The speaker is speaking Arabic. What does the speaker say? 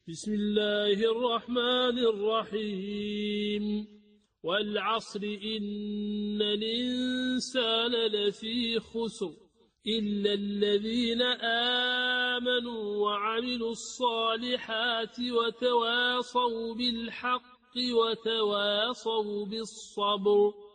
بسم الله الرحمن الرحيم والعصر إن الإنسان لفي خسر إلا الذين آمنوا وعملوا الصالحات وتواصوا بالحق وتواصوا بالصبر.